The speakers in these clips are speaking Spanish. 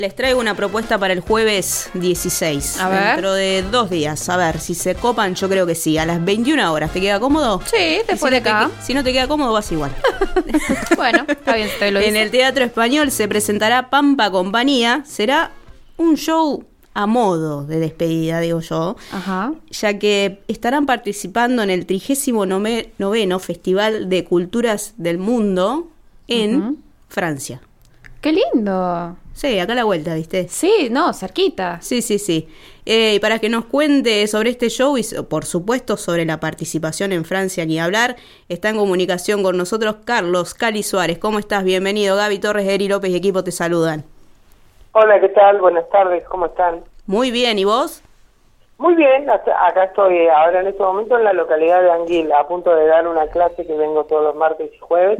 Les traigo una propuesta para el jueves 16, A ver. dentro de 2 días. A ver, si se copan, yo creo que sí. A las 21 horas, ¿te queda cómodo? Sí, después de acá. Si no te queda cómodo, vas igual. Bueno, está bien, te lo En dice. el Teatro Español se presentará Pampa Compañía. Será un show a modo de despedida, digo yo, Ajá. ya que estarán participando en el 39º Festival de Culturas del Mundo en Francia. ¡Qué lindo! Sí, acá a la vuelta, ¿viste? Sí, no, cerquita. Sí. Y para que nos cuente sobre este show y, por supuesto, sobre la participación en Francia, ni hablar, está en comunicación con nosotros Carlos Cali Suárez. ¿Cómo estás? Bienvenido. Gaby Torres, Eri López y equipo te saludan. Hola, ¿qué tal? Buenas tardes, ¿cómo están? Muy bien, ¿y vos? Muy bien, acá estoy ahora en este momento en la localidad de Anguila, a punto de dar una clase que vengo todos los martes y jueves.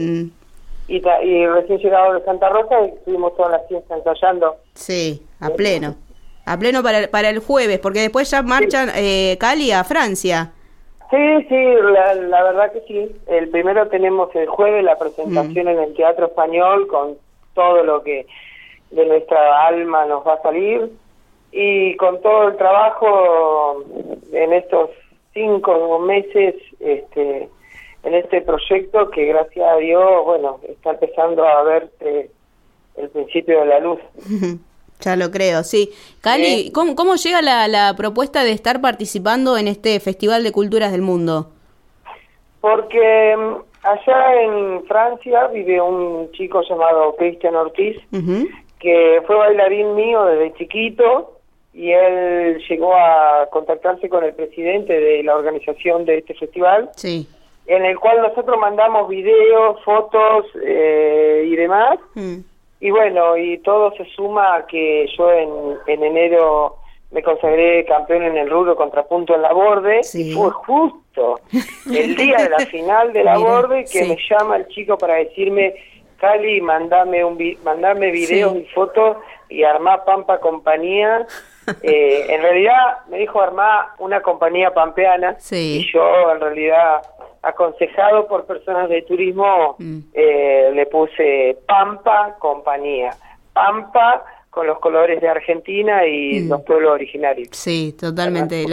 Y recién llegado de Santa Rosa y estuvimos toda la fiesta ensayando. Sí, a pleno. A pleno para el jueves, porque después ya marchan Cali a Francia. Sí, la verdad que sí. El primero tenemos el jueves la presentación en el Teatro Español con todo lo que de nuestra alma nos va a salir y con todo el trabajo en estos 5 meses en este proyecto que gracias a Dios, bueno, está empezando a verse el principio de la luz. Ya lo creo, sí. Cali, ¿cómo llega la propuesta de estar participando en este Festival de Culturas del Mundo? Porque allá en Francia vive un chico llamado Cristian Ortiz, que fue bailarín mío desde chiquito, y él llegó a contactarse con el presidente de la organización de este festival, sí, en el cual nosotros mandamos videos, fotos y demás. Y bueno, y todo se suma a que yo en enero me consagré campeón en el rubro contrapunto en la borde, y fue justo el día de la final de la borde que me llama el chico para decirme: Cali, mandame videos y fotos y armá Pampa Compañía. En realidad me dijo armá una compañía pampeana, y yo en realidad, aconsejado por personas de turismo, le puse Pampa Compañía. Pampa con los colores de Argentina y los pueblos originarios. Sí, totalmente.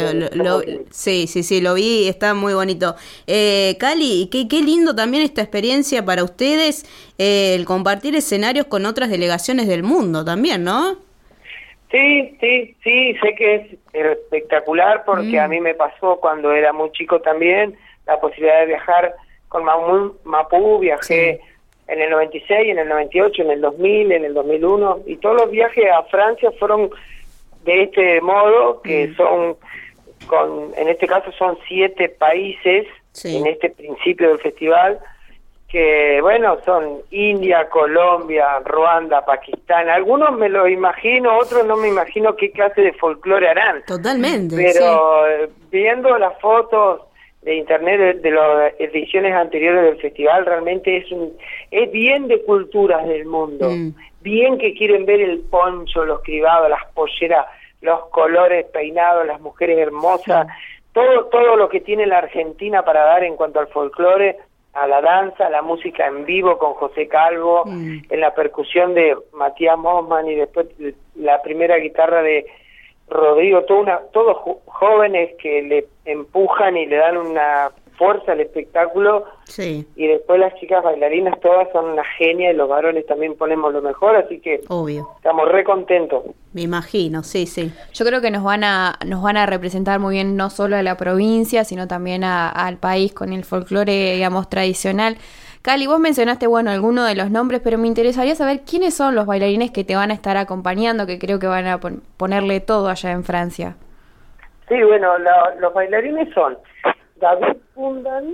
Sí, lo vi, está muy bonito. Cali, qué lindo también esta experiencia para ustedes, el compartir escenarios con otras delegaciones del mundo también, ¿no? Sí, sé que es espectacular porque a mí me pasó cuando era muy chico también la posibilidad de viajar con Mapú, viajé en el 96, en el 98, en el 2000, en el 2001, y todos los viajes a Francia fueron de este modo, que son, en este caso son 7 países en este principio del festival, que bueno, son India, Colombia, Ruanda, Pakistán. Algunos me lo imagino, otros no me imagino qué clase de folclore harán. Totalmente. Pero viendo las fotos de internet de las ediciones anteriores del festival, realmente es bien de culturas del mundo, bien que quieren ver el poncho, los cribados, las polleras, los colores peinados, las mujeres hermosas, todo lo que tiene la Argentina para dar en cuanto al folclore, a la danza, a la música en vivo con José Calvo, en la percusión de Matías Mosman y después la primera guitarra de Rodrigo, todos jóvenes que le empujan y le dan una fuerza al espectáculo, y después las chicas bailarinas todas son una genia y los varones también ponemos lo mejor, así que obvio, estamos re contentos. Me imagino, sí. Yo creo que nos van a representar muy bien, no solo a la provincia, sino también al país con el folclore, digamos, tradicional. Cali, vos mencionaste, algunos de los nombres, pero me interesaría saber quiénes son los bailarines que te van a estar acompañando, que creo que van a ponerle todo allá en Francia. Sí, bueno, los bailarines son David Fundan,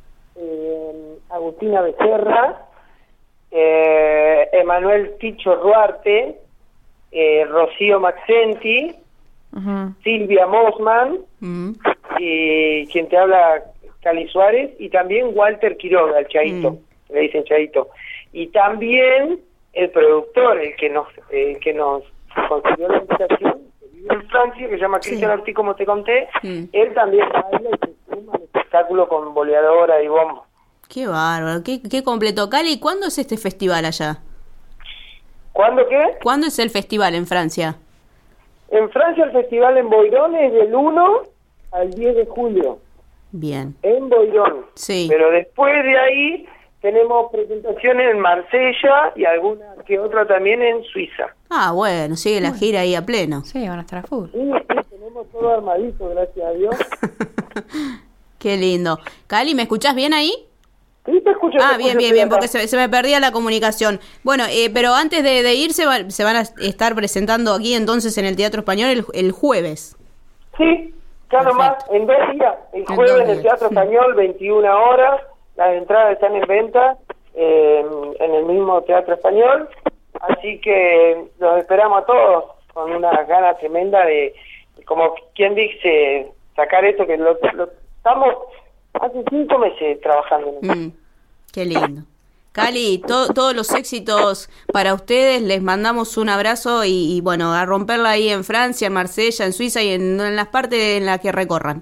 Agustina Becerra, Emanuel Ticho Ruarte, Rocío Maxenti, Silvia Mosman, y quien te habla, Cali Suárez, y también Walter Quiroga, el Chaito, le dicen Chaito, y también el productor, el que nos consiguió la invitación, que vive en Francia, que se llama Cristian Ortiz, como te conté, él también baila y se suma al espectáculo con boleadora y bombo. Qué bárbaro, qué completo. Cali, ¿cuándo es este festival allá? ¿Cuándo qué? ¿Cuándo es el festival en Francia? En Francia el festival en Boirón es del 1 al 10 de julio. Bien. En Boirón. Sí. Pero después de ahí tenemos presentaciones en Marsella y alguna que otra también en Suiza. Ah, bueno, sigue la gira ahí a pleno. Sí, van a estar a full. Sí, tenemos todo armadito, gracias a Dios. Qué lindo. Cali, ¿me escuchás bien ahí? Sí, te escucho. Ah, te bien, escucho, bien, estoy porque acá. se me perdía la comunicación. Bueno, pero antes de ir se van a estar presentando aquí entonces en el Teatro Español el jueves. Sí, ya nomás, en 2 días. El jueves en el Teatro Español, 21 horas. Las entradas están en venta en el mismo Teatro Español. Así que los esperamos a todos con una gana tremenda de, como quien dice, sacar esto que lo estamos hace 5 meses trabajando en eso. Qué lindo. Cali, todos los éxitos para ustedes, les mandamos un abrazo y bueno, a romperla ahí en Francia, en Marsella, en Suiza y en las partes en las que recorran.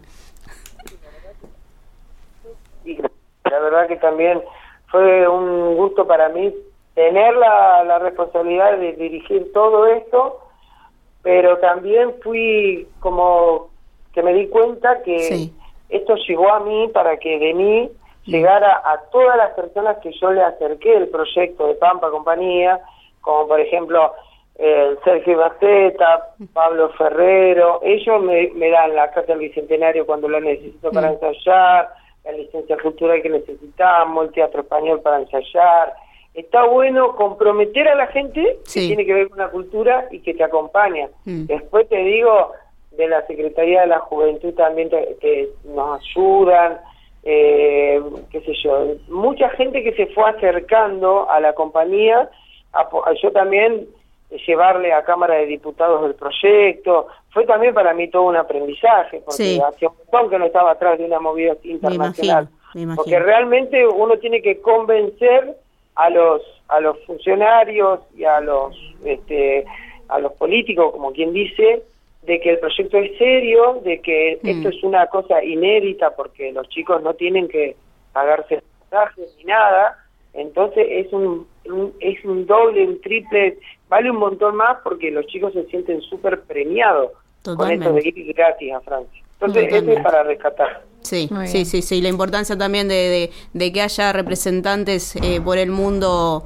Y la verdad que también fue un gusto para mí tener la responsabilidad de dirigir todo esto, pero también fui como que me di cuenta que esto llegó a mí para que de mí llegara a todas las personas que yo le acerqué el proyecto de Pampa Compañía, como por ejemplo Sergio Baceta, Pablo Ferrero. Ellos me dan la Casa del Bicentenario cuando lo necesito para ensayar, la licencia cultural que necesitamos, el Teatro Español para ensayar. Está bueno comprometer a la gente que tiene que ver con la cultura y que te acompaña. Después te digo, de la Secretaría de la Juventud también que nos ayudan, qué sé yo, mucha gente que se fue acercando a la compañía, yo también llevarle a Cámara de Diputados el proyecto, fue también para mí todo un aprendizaje, porque hacía un montón que no estaba atrás de una movida internacional, me imagino. Porque realmente uno tiene que convencer a los funcionarios y a los políticos, como quien dice, de que el proyecto es serio, de que esto es una cosa inédita, porque los chicos no tienen que pagarse pasajes ni nada, entonces es un doble, un triple, vale un montón más porque los chicos se sienten súper premiados con esto de ir gratis a Francia. Entonces eso es para rescatar. Sí, la importancia también de que haya representantes por el mundo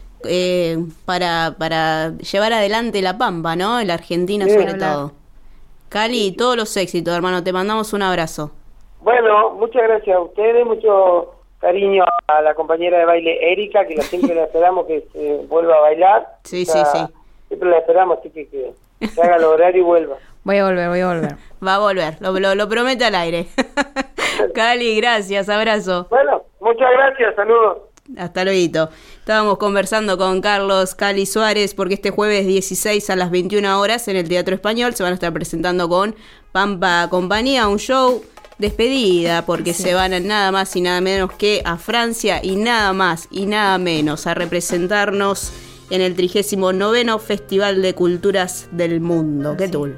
para llevar adelante la Pampa, ¿no? La Argentina sobre todo. Cali, todos los éxitos, hermano, te mandamos un abrazo. Bueno, muchas gracias a ustedes, mucho cariño a la compañera de baile Erika, que siempre la esperamos que se vuelva a bailar. Sí. Siempre la esperamos, así que se haga el horario y vuelva. Voy a volver. Va a volver, lo promete al aire. Cali, gracias, abrazo. Bueno, muchas gracias, saludos. Hasta luego. Estábamos conversando con Carlos Cali Suárez porque este jueves 16 a las 21 horas en el Teatro Español se van a estar presentando con Pampa Compañía, un show despedida porque se van a nada más y nada menos que a Francia y nada más y nada menos a representarnos en el 39º Festival de Culturas del Mundo. ¡Qué tul!